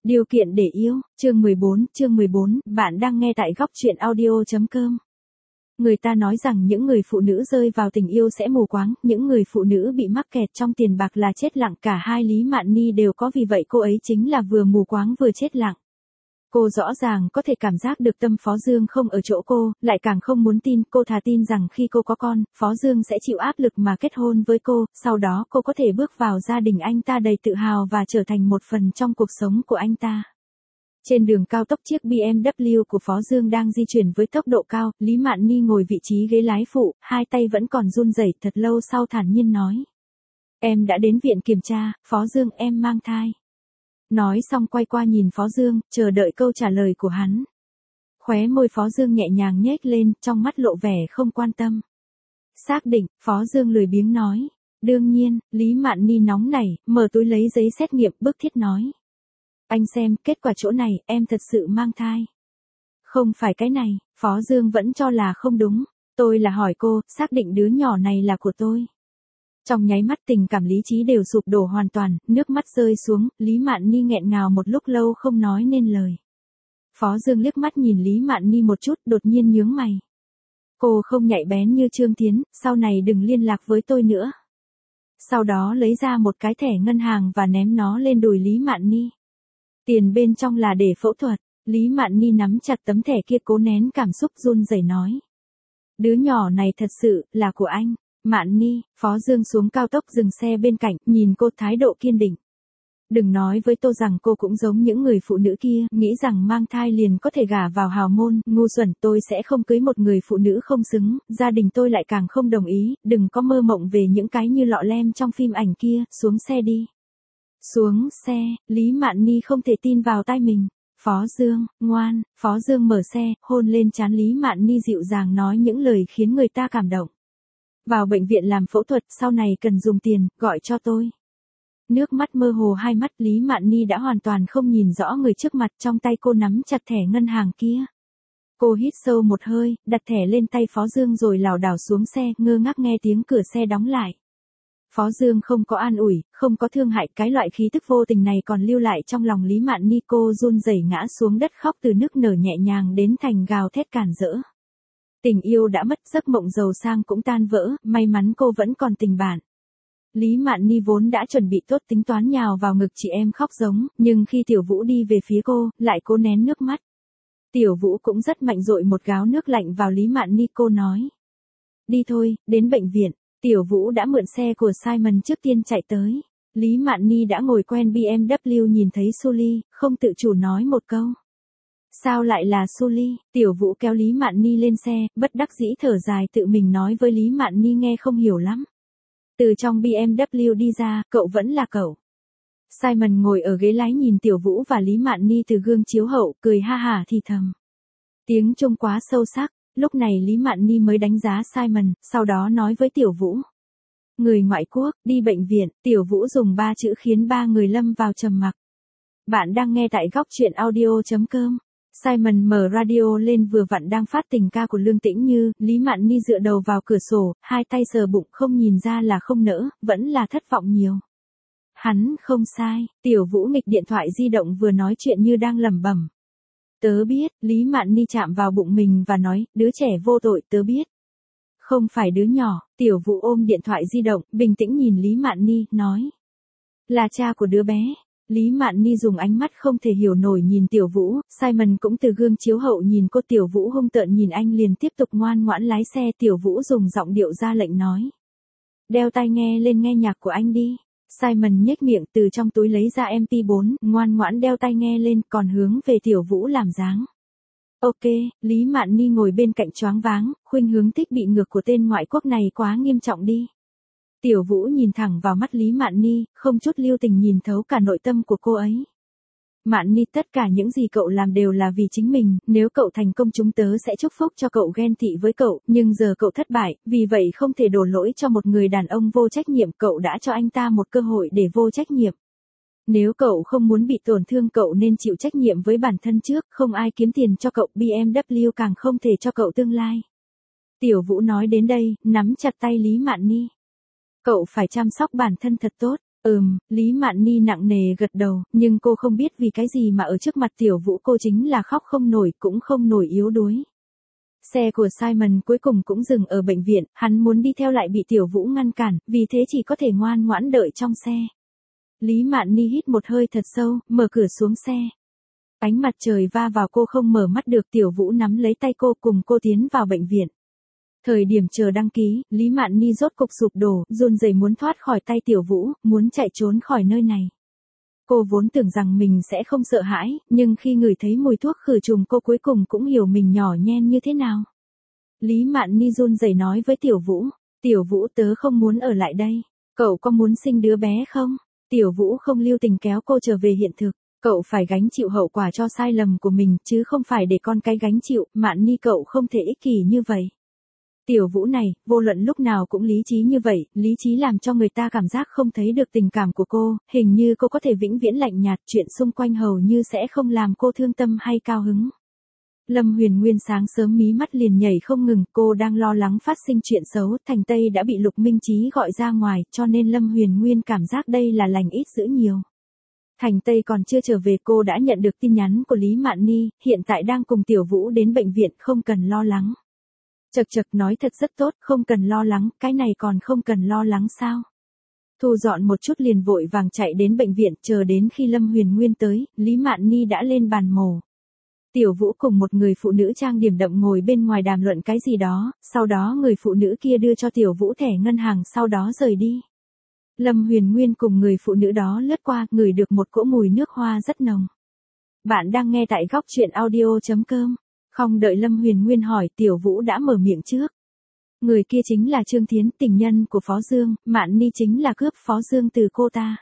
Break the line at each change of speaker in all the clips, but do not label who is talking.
Điều kiện để yêu, chương 14, bạn đang nghe tại góc truyện audio.com. Người ta nói rằng những người phụ nữ rơi vào tình yêu sẽ mù quáng, những người phụ nữ bị mắc kẹt trong tiền bạc là chết lặng, cả hai Lý Mạn Ni đều có, vì vậy cô ấy chính là vừa mù quáng vừa chết lặng. Cô rõ ràng có thể cảm giác được tâm Phó Dương không ở chỗ cô, lại càng không muốn tin, cô thà tin rằng khi cô có con, Phó Dương sẽ chịu áp lực mà kết hôn với cô, sau đó cô có thể bước vào gia đình anh ta đầy tự hào và trở thành một phần trong cuộc sống của anh ta. Trên đường cao tốc, chiếc BMW của Phó Dương đang di chuyển với tốc độ cao, Lý Mạn Ni ngồi vị trí ghế lái phụ, hai tay vẫn còn run rẩy, thật lâu sau thản nhiên nói. Em đã đến viện kiểm tra, Phó Dương, em mang thai. Nói xong quay qua nhìn Phó Dương, chờ đợi câu trả lời của hắn. Khóe môi Phó Dương nhẹ nhàng nhếch lên, trong mắt lộ vẻ không quan tâm. Xác định, Phó Dương lười biếng nói. Đương nhiên, Lý Mạn Ni nóng nảy, mở túi lấy giấy xét nghiệm, bức thiết nói. Anh xem, kết quả chỗ này, em thật sự mang thai. Không phải cái này, Phó Dương vẫn cho là không đúng. Tôi là hỏi cô, xác định đứa nhỏ này là của tôi. Trong nháy mắt tình cảm lý trí đều sụp đổ hoàn toàn, nước mắt rơi xuống, Lý Mạn Ni nghẹn ngào một lúc lâu không nói nên lời. Phó Dương liếc mắt nhìn Lý Mạn Ni một chút, đột nhiên nhướng mày. Cô không nhạy bén như Trương Tiến, sau này đừng liên lạc với tôi nữa. Sau đó lấy ra một cái thẻ ngân hàng và ném nó lên đùi Lý Mạn Ni. Tiền bên trong là để phẫu thuật, Lý Mạn Ni nắm chặt tấm thẻ kia, cố nén cảm xúc run rẩy nói. Đứa nhỏ này thật sự là của anh. Mạn Ni, Phó Dương xuống cao tốc dừng xe bên cạnh, nhìn cô thái độ kiên định. Đừng nói với tôi rằng cô cũng giống những người phụ nữ kia, nghĩ rằng mang thai liền có thể gả vào hào môn, ngu xuẩn, tôi sẽ không cưới một người phụ nữ không xứng, gia đình tôi lại càng không đồng ý, đừng có mơ mộng về những cái như lọ lem trong phim ảnh kia, xuống xe đi. Xuống xe, Lý Mạn Ni không thể tin vào tai mình. Phó Dương, ngoan, Phó Dương mở xe, hôn lên trán Lý Mạn Ni dịu dàng nói những lời khiến người ta cảm động. Vào bệnh viện làm phẫu thuật, sau này cần dùng tiền, gọi cho tôi. Nước mắt mơ hồ hai mắt, Lý Mạn Ni đã hoàn toàn không nhìn rõ người trước mặt, trong tay cô nắm chặt thẻ ngân hàng kia. Cô hít sâu một hơi, đặt thẻ lên tay Phó Dương rồi lảo đảo xuống xe, ngơ ngác nghe tiếng cửa xe đóng lại. Phó Dương không có an ủi, không có thương hại, cái loại khí tức vô tình này còn lưu lại trong lòng Lý Mạn Ni, cô run rẩy ngã xuống đất khóc từ nức nở nhẹ nhàng đến thành gào thét càn rỡ. Tình yêu đã mất, giấc mộng giàu sang cũng tan vỡ, may mắn cô vẫn còn tình bạn. Lý Mạn Ni vốn đã chuẩn bị tốt tính toán nhào vào ngực chị em khóc giống, nhưng khi Tiểu Vũ đi về phía cô, lại cố nén nước mắt. Tiểu Vũ cũng rất mạnh dội một gáo nước lạnh vào Lý Mạn Ni, cô nói. Đi thôi, đến bệnh viện. Tiểu Vũ đã mượn xe của Simon trước tiên chạy tới. Lý Mạn Ni đã ngồi quen BMW, nhìn thấy Sully, không tự chủ nói một câu. Sao lại là Sully? Tiểu Vũ kéo Lý Mạn Ni lên xe, bất đắc dĩ thở dài tự mình nói với Lý Mạn Ni nghe không hiểu lắm. Từ trong BMW đi ra, cậu vẫn là cậu. Simon ngồi ở ghế lái nhìn Tiểu Vũ và Lý Mạn Ni từ gương chiếu hậu, cười ha hả thì thầm. Tiếng Trung quá sâu sắc, lúc này Lý Mạn Ni mới đánh giá Simon, sau đó nói với Tiểu Vũ. Người ngoại quốc, đi bệnh viện, Tiểu Vũ dùng 3 chữ khiến ba người lâm vào trầm mặc. Bạn đang nghe tại góc truyện audio.com. Simon mở radio lên, vừa vặn đang phát tình ca của Lương Tĩnh Như, Lý Mạn Ni dựa đầu vào cửa sổ, hai tay sờ bụng, không nhìn ra là không nỡ, vẫn là thất vọng nhiều. Hắn không sai, Tiểu Vũ nghịch điện thoại di động vừa nói chuyện như đang lẩm bẩm. Tớ biết, Lý Mạn Ni chạm vào bụng mình và nói, đứa trẻ vô tội, tớ biết. Không phải đứa nhỏ, Tiểu Vũ ôm điện thoại di động, bình tĩnh nhìn Lý Mạn Ni, nói. Là cha của đứa bé. Lý Mạn Ni dùng ánh mắt không thể hiểu nổi nhìn Tiểu Vũ, Simon cũng từ gương chiếu hậu nhìn cô, Tiểu Vũ hung tợn nhìn anh liền tiếp tục ngoan ngoãn lái xe, Tiểu Vũ dùng giọng điệu ra lệnh nói. Đeo tai nghe lên nghe nhạc của anh đi. Simon nhếch miệng từ trong túi lấy ra MP4, ngoan ngoãn đeo tai nghe lên, còn hướng về Tiểu Vũ làm dáng. Ok, Lý Mạn Ni ngồi bên cạnh choáng váng, khuynh hướng thích bị ngược của tên ngoại quốc này quá nghiêm trọng đi. Tiểu Vũ nhìn thẳng vào mắt Lý Mạn Ni, không chút lưu tình nhìn thấu cả nội tâm của cô ấy. Mạn Ni, tất cả những gì cậu làm đều là vì chính mình, nếu cậu thành công chúng tớ sẽ chúc phúc cho cậu, ghen tị với cậu, nhưng giờ cậu thất bại, vì vậy không thể đổ lỗi cho một người đàn ông vô trách nhiệm, cậu đã cho anh ta một cơ hội để vô trách nhiệm. Nếu cậu không muốn bị tổn thương, cậu nên chịu trách nhiệm với bản thân trước, không ai kiếm tiền cho cậu, BMW càng không thể cho cậu tương lai. Tiểu Vũ nói đến đây, nắm chặt tay Lý Mạn Ni. Cậu phải chăm sóc bản thân thật tốt. Lý Mạn Ni nặng nề gật đầu, nhưng cô không biết vì cái gì mà ở trước mặt Tiểu Vũ cô chính là khóc không nổi cũng không nổi yếu đuối. Xe của Simon cuối cùng cũng dừng ở bệnh viện, hắn muốn đi theo lại bị Tiểu Vũ ngăn cản, vì thế chỉ có thể ngoan ngoãn đợi trong xe. Lý Mạn Ni hít một hơi thật sâu, mở cửa xuống xe. Ánh mặt trời va vào cô không mở mắt được, Tiểu Vũ nắm lấy tay cô cùng cô tiến vào bệnh viện. Thời điểm chờ đăng ký, Lý Mạn Ni rốt cục sụp đổ, run rẩy muốn thoát khỏi tay Tiểu Vũ, muốn chạy trốn khỏi nơi này. Cô vốn tưởng rằng mình sẽ không sợ hãi, nhưng khi ngửi thấy mùi thuốc khử trùng cô cuối cùng cũng hiểu mình nhỏ nhen như thế nào. Lý Mạn Ni run rẩy nói với Tiểu Vũ, Tiểu Vũ tớ không muốn ở lại đây, cậu có muốn sinh đứa bé không? Tiểu Vũ không lưu tình kéo cô trở về hiện thực, cậu phải gánh chịu hậu quả cho sai lầm của mình chứ không phải để con cái gánh chịu, Mạn Ni cậu không thể ích kỷ như vậy. Tiểu Vũ này, vô luận lúc nào cũng lý trí như vậy, lý trí làm cho người ta cảm giác không thấy được tình cảm của cô, hình như cô có thể vĩnh viễn lạnh nhạt, chuyện xung quanh hầu như sẽ không làm cô thương tâm hay cao hứng. Lâm Huyền Nguyên sáng sớm mí mắt liền nhảy không ngừng, cô đang lo lắng phát sinh chuyện xấu, Thành Tây đã bị Lục Minh Chí gọi ra ngoài, cho nên Lâm Huyền Nguyên cảm giác đây là lành ít dữ nhiều. Thành Tây còn chưa trở về cô đã nhận được tin nhắn của Lý Mạn Ni, hiện tại đang cùng Tiểu Vũ đến bệnh viện, không cần lo lắng. Chật chật nói thật rất tốt, không cần lo lắng, cái này còn không cần lo lắng sao? Thu dọn một chút liền vội vàng chạy đến bệnh viện, chờ đến khi Lâm Huyền Nguyên tới, Lý Mạn Ni đã lên bàn mổ. Tiểu Vũ cùng một người phụ nữ trang điểm đậm ngồi bên ngoài đàm luận cái gì đó, sau đó người phụ nữ kia đưa cho Tiểu Vũ thẻ ngân hàng sau đó rời đi. Lâm Huyền Nguyên cùng người phụ nữ đó lướt qua, ngửi được một cỗ mùi nước hoa rất nồng. Bạn đang nghe tại góc truyện audio.com. Không đợi Lâm Huyền Nguyên hỏi, Tiểu Vũ đã mở miệng trước. Người kia chính là Trương Thiến, tình nhân của Phó Dương, Mạn Ni chính là cướp Phó Dương từ cô ta.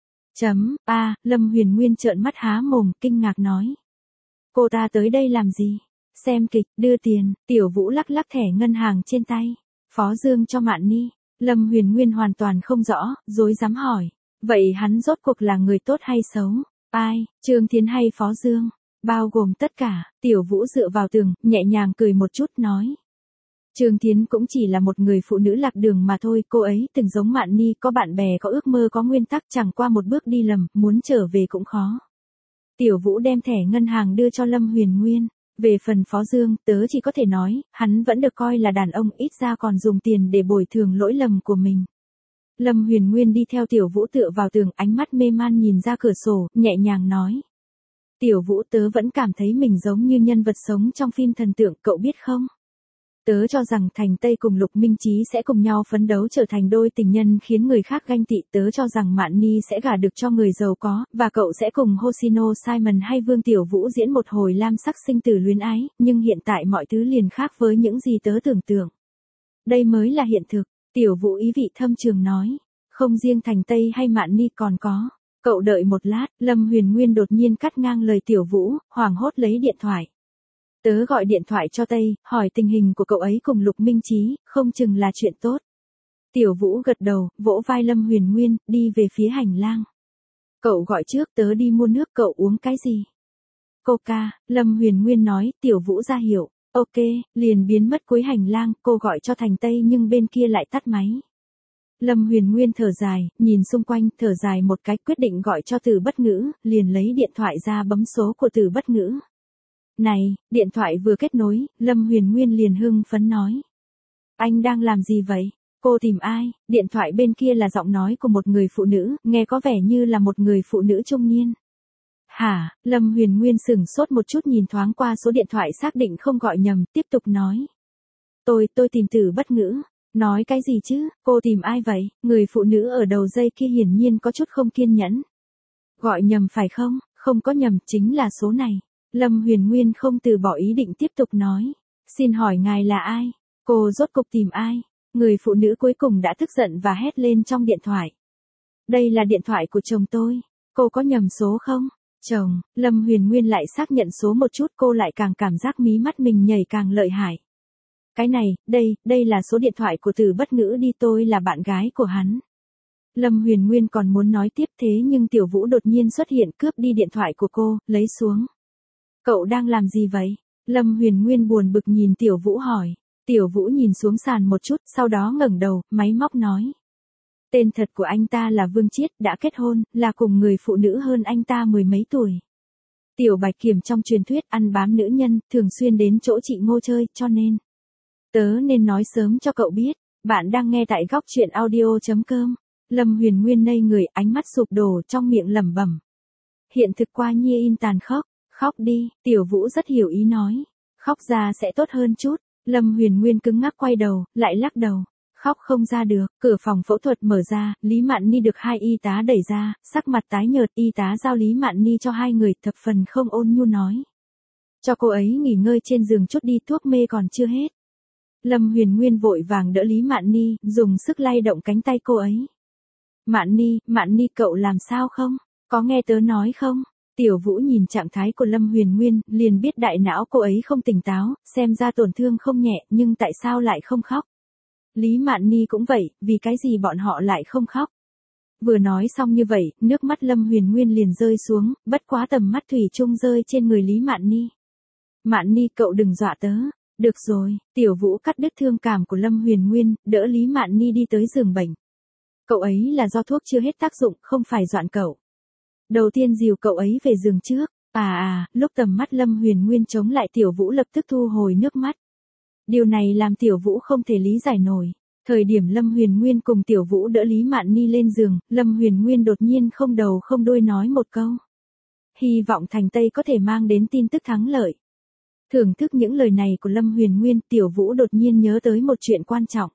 Lâm Huyền Nguyên trợn mắt há mồm, kinh ngạc nói. Cô ta tới đây làm gì? Xem kịch, đưa tiền, Tiểu Vũ lắc lắc thẻ ngân hàng trên tay. Phó Dương cho Mạn Ni. Lâm Huyền Nguyên hoàn toàn không rõ, rối rắm hỏi. Vậy hắn rốt cuộc là người tốt hay xấu? Ai, Trương Thiến hay Phó Dương? Bao gồm tất cả, Tiểu Vũ dựa vào tường, nhẹ nhàng cười một chút nói. Trương Thiến cũng chỉ là một người phụ nữ lạc đường mà thôi, cô ấy từng giống Mạn Ni, có bạn bè, có ước mơ, có nguyên tắc, chẳng qua một bước đi lầm, muốn trở về cũng khó. Tiểu Vũ đem thẻ ngân hàng đưa cho Lâm Huyền Nguyên. Về phần Phó Dương, tớ chỉ có thể nói, hắn vẫn được coi là đàn ông, ít ra còn dùng tiền để bồi thường lỗi lầm của mình. Lâm Huyền Nguyên đi theo Tiểu Vũ tựa vào tường, ánh mắt mê man nhìn ra cửa sổ, nhẹ nhàng nói. Tiểu Vũ tớ vẫn cảm thấy mình giống như nhân vật sống trong phim thần tượng, cậu biết không? Tớ cho rằng Thành Tây cùng Lục Minh Chí sẽ cùng nhau phấn đấu trở thành đôi tình nhân khiến người khác ganh tị. Tớ cho rằng Mạn Ni sẽ gả được cho người giàu có, và cậu sẽ cùng Hoshino Simon hay Vương Tiểu Vũ diễn một hồi lam sắc sinh tử luyến ái, nhưng hiện tại mọi thứ liền khác với những gì tớ tưởng tượng. Đây mới là hiện thực, Tiểu Vũ ý vị thâm trường nói. Không riêng Thành Tây hay Mạn Ni còn có. Cậu đợi một lát, Lâm Huyền Nguyên đột nhiên cắt ngang lời Tiểu Vũ, hoảng hốt lấy điện thoại. Tớ gọi điện thoại cho Tây, hỏi tình hình của cậu ấy cùng Lục Minh Chí, không chừng là chuyện tốt. Tiểu Vũ gật đầu, vỗ vai Lâm Huyền Nguyên, đi về phía hành lang. Cậu gọi trước, tớ đi mua nước, cậu uống cái gì? Coca, Lâm Huyền Nguyên nói, Tiểu Vũ ra hiệu, ok, liền biến mất cuối hành lang, cô gọi cho Thành Tây nhưng bên kia lại tắt máy. Lâm Huyền Nguyên thở dài, nhìn xung quanh, thở dài một cái, quyết định gọi cho Từ Bất Ngữ, liền lấy điện thoại ra bấm số của Từ Bất Ngữ. Này, điện thoại vừa kết nối, Lâm Huyền Nguyên liền hưng phấn nói. Anh đang làm gì vậy? Cô tìm ai? Điện thoại bên kia là giọng nói của một người phụ nữ, nghe có vẻ như là một người phụ nữ trung niên. Hả? Lâm Huyền Nguyên sửng sốt một chút nhìn thoáng qua số điện thoại xác định không gọi nhầm, tiếp tục nói. Tôi tìm Từ Bất Ngữ. Nói cái gì chứ, cô tìm ai vậy? Người phụ nữ ở đầu dây kia hiển nhiên có chút không kiên nhẫn. Gọi nhầm phải không? Không có nhầm, chính là số này. Lâm Huyền Nguyên không từ bỏ ý định tiếp tục nói. Xin hỏi ngài là ai? Cô rốt cục tìm ai? Người phụ nữ cuối cùng đã tức giận và hét lên trong điện thoại. Đây là điện thoại của chồng tôi. Cô có nhầm số không? Chồng, Lâm Huyền Nguyên lại xác nhận số một chút, cô lại càng cảm giác mí mắt mình nhảy càng lợi hại. Cái này, đây là số điện thoại của Từ Bất Ngữ đi, tôi là bạn gái của hắn. Lâm Huyền Nguyên còn muốn nói tiếp thế nhưng Tiểu Vũ đột nhiên xuất hiện cướp đi điện thoại của cô, lấy xuống. Cậu đang làm gì vậy? Lâm Huyền Nguyên buồn bực nhìn Tiểu Vũ hỏi. Tiểu Vũ nhìn xuống sàn một chút, sau đó ngẩng đầu, máy móc nói. Tên thật của anh ta là Vương Chiết, đã kết hôn, là cùng người phụ nữ hơn anh ta mười mấy tuổi. Tiểu Bạch Kiểm trong truyền thuyết ăn bám nữ nhân, thường xuyên đến chỗ chị Ngô chơi, cho nên tớ nên nói sớm cho cậu biết. Bạn đang nghe tại góc truyện audio.com. Lâm Huyền Nguyên ngây người, ánh mắt sụp đổ, trong miệng lẩm bẩm. Hiện thực qua như in tàn khốc. Khóc đi, Tiểu Vũ rất hiểu ý nói. Khóc ra sẽ tốt hơn chút. Lâm Huyền Nguyên cứng ngắc quay đầu, lại lắc đầu. Khóc không ra được. Cửa phòng phẫu thuật mở ra, Lý Mạn Ni được hai y tá đẩy ra, sắc mặt tái nhợt, y tá giao Lý Mạn Ni cho hai người, thập phần không ôn nhu nói. Cho cô ấy nghỉ ngơi trên giường chút đi, thuốc mê còn chưa hết. Lâm Huyền Nguyên vội vàng đỡ Lý Mạn Ni, dùng sức lay động cánh tay cô ấy. Mạn Ni cậu làm sao không? Có nghe tớ nói không? Tiểu Vũ nhìn trạng thái của Lâm Huyền Nguyên, liền biết đại não cô ấy không tỉnh táo, xem ra tổn thương không nhẹ, nhưng tại sao lại không khóc? Lý Mạn Ni cũng vậy, vì cái gì bọn họ lại không khóc? Vừa nói xong như vậy, nước mắt Lâm Huyền Nguyên liền rơi xuống, bất quá tầm mắt thủy chung rơi trên người Lý Mạn Ni. Mạn Ni cậu đừng dọa tớ. Được rồi, Tiểu Vũ cắt đứt thương cảm của Lâm Huyền Nguyên, đỡ Lý Mạn Ni đi tới giường bệnh. Cậu ấy là do thuốc chưa hết tác dụng, không phải dọa cậu. Đầu tiên dìu cậu ấy về giường trước. Lúc tầm mắt Lâm Huyền Nguyên chống lại, Tiểu Vũ lập tức thu hồi nước mắt. Điều này làm Tiểu Vũ không thể lý giải nổi. Thời điểm Lâm Huyền Nguyên cùng Tiểu Vũ đỡ Lý Mạn Ni lên giường, Lâm Huyền Nguyên đột nhiên không đầu không đuôi nói một câu. Hy vọng Thành Tây có thể mang đến tin tức thắng lợi. Thưởng thức những lời này của Lâm Huyền Nguyên, Tiểu Vũ đột nhiên nhớ tới một chuyện quan trọng.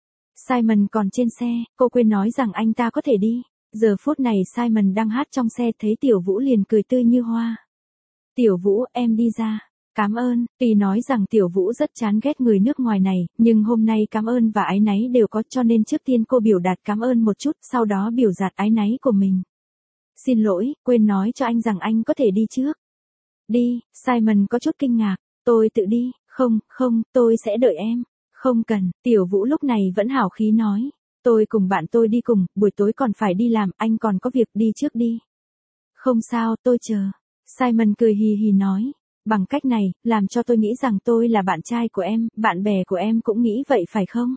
Simon còn trên xe, cô quên nói rằng anh ta có thể đi. Giờ phút này Simon đang hát trong xe, thấy Tiểu Vũ liền cười tươi như hoa. Tiểu Vũ, em đi ra. Cảm ơn. Tuy nói rằng Tiểu Vũ rất chán ghét người nước ngoài này, nhưng hôm nay cảm ơn và áy náy đều có, cho nên trước tiên cô biểu đạt cảm ơn một chút, sau đó biểu đạt áy náy của mình. Xin lỗi, quên nói cho anh rằng anh có thể đi trước. Đi, Simon có chút kinh ngạc. Tôi tự đi. Không, tôi sẽ đợi em. Không cần, Tiểu Vũ lúc này vẫn hào khí nói. Tôi cùng bạn tôi đi cùng, buổi tối còn phải đi làm, anh còn có việc, đi trước đi. Không sao, tôi chờ. Simon cười hì hì nói. Bằng cách này, làm cho tôi nghĩ rằng tôi là bạn trai của em, bạn bè của em cũng nghĩ vậy phải không?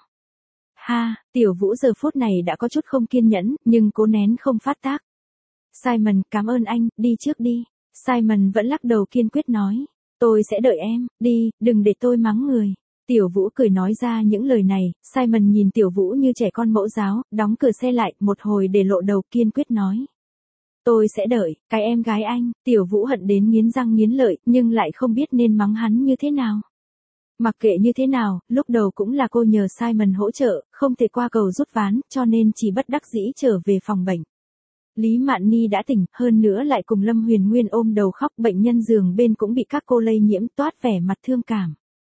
Ha, Tiểu Vũ giờ phút này đã có chút không kiên nhẫn, nhưng cố nén không phát tác. Simon, cảm ơn anh, đi trước đi. Simon vẫn lắc đầu kiên quyết nói. Tôi sẽ đợi em, đi, đừng để tôi mắng người. Tiểu Vũ cười nói ra những lời này, Simon nhìn Tiểu Vũ như trẻ con mẫu giáo, đóng cửa xe lại, một hồi để lộ đầu, kiên quyết nói. Tôi sẽ đợi, cái em gái anh. Tiểu Vũ hận đến nghiến răng nghiến lợi, nhưng lại không biết nên mắng hắn như thế nào. Mặc kệ như thế nào, lúc đầu cũng là cô nhờ Simon hỗ trợ, không thể qua cầu rút ván, cho nên chỉ bất đắc dĩ trở về phòng bệnh. Lý Mạn Ni đã tỉnh, hơn nữa lại cùng Lâm Huyền Nguyên ôm đầu khóc, bệnh nhân giường bên cũng bị các cô lây nhiễm, toát vẻ mặt thương cảm.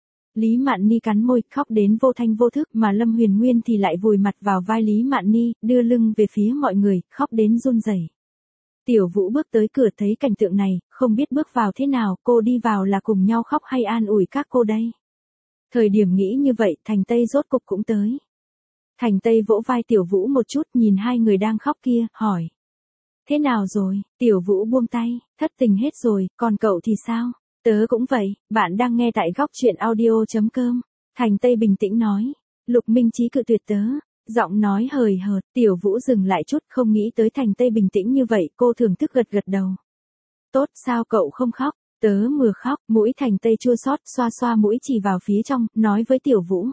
Lý Mạn Ni cắn môi, khóc đến vô thanh vô thức, mà Lâm Huyền Nguyên thì lại vùi mặt vào vai Lý Mạn Ni, đưa lưng về phía mọi người, khóc đến run rẩy. Tiểu Vũ bước tới cửa thấy cảnh tượng này, không biết bước vào thế nào, cô đi vào là cùng nhau khóc hay an ủi các cô đây. Thời điểm nghĩ như vậy, Thành Tây rốt cục cũng tới. Thành Tây vỗ vai Tiểu Vũ một chút, nhìn hai người đang khóc kia, hỏi. Thế nào rồi? Tiểu Vũ buông tay, thất tình hết rồi, còn cậu thì sao? Tớ cũng vậy, bạn đang nghe tại góc truyện audio.com. Thành Tây bình tĩnh nói. Lục Minh Chí cự tuyệt tớ. Giọng nói hời hợt, Tiểu Vũ dừng lại chút, không nghĩ tới Thành Tây bình tĩnh như vậy, cô thưởng thức gật gật đầu. Tốt, sao cậu không khóc? Tớ vừa khóc, mũi Thành Tây chua xót, xoa xoa mũi chỉ vào phía trong, nói với Tiểu Vũ.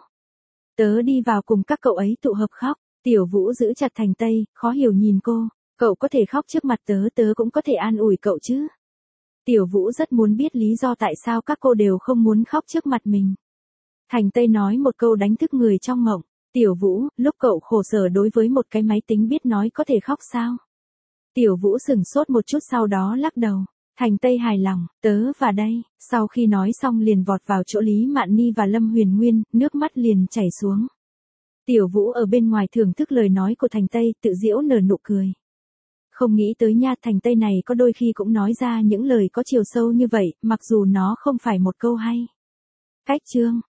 Tớ đi vào cùng các cậu ấy tụ hợp khóc. Tiểu Vũ giữ chặt Thành Tây, khó hiểu nhìn cô. Cậu có thể khóc trước mặt tớ, tớ cũng có thể an ủi cậu chứ. Tiểu Vũ rất muốn biết lý do tại sao các cô đều không muốn khóc trước mặt mình. Thành Tây nói một câu đánh thức người trong mộng. Tiểu Vũ, lúc cậu khổ sở đối với một cái máy tính biết nói có thể khóc sao? Tiểu Vũ sửng sốt một chút sau đó lắc đầu. Thành Tây hài lòng, tớ và đây. Sau khi nói xong liền vọt vào chỗ Lý Mạn Ni và Lâm Huyền Nguyên, nước mắt liền chảy xuống. Tiểu Vũ ở bên ngoài thưởng thức lời nói của Thành Tây, tự giễu nở nụ cười. Không nghĩ tới nha, Thành Tây này có đôi khi cũng nói ra những lời có chiều sâu như vậy, mặc dù nó không phải một câu hay. Cách chương.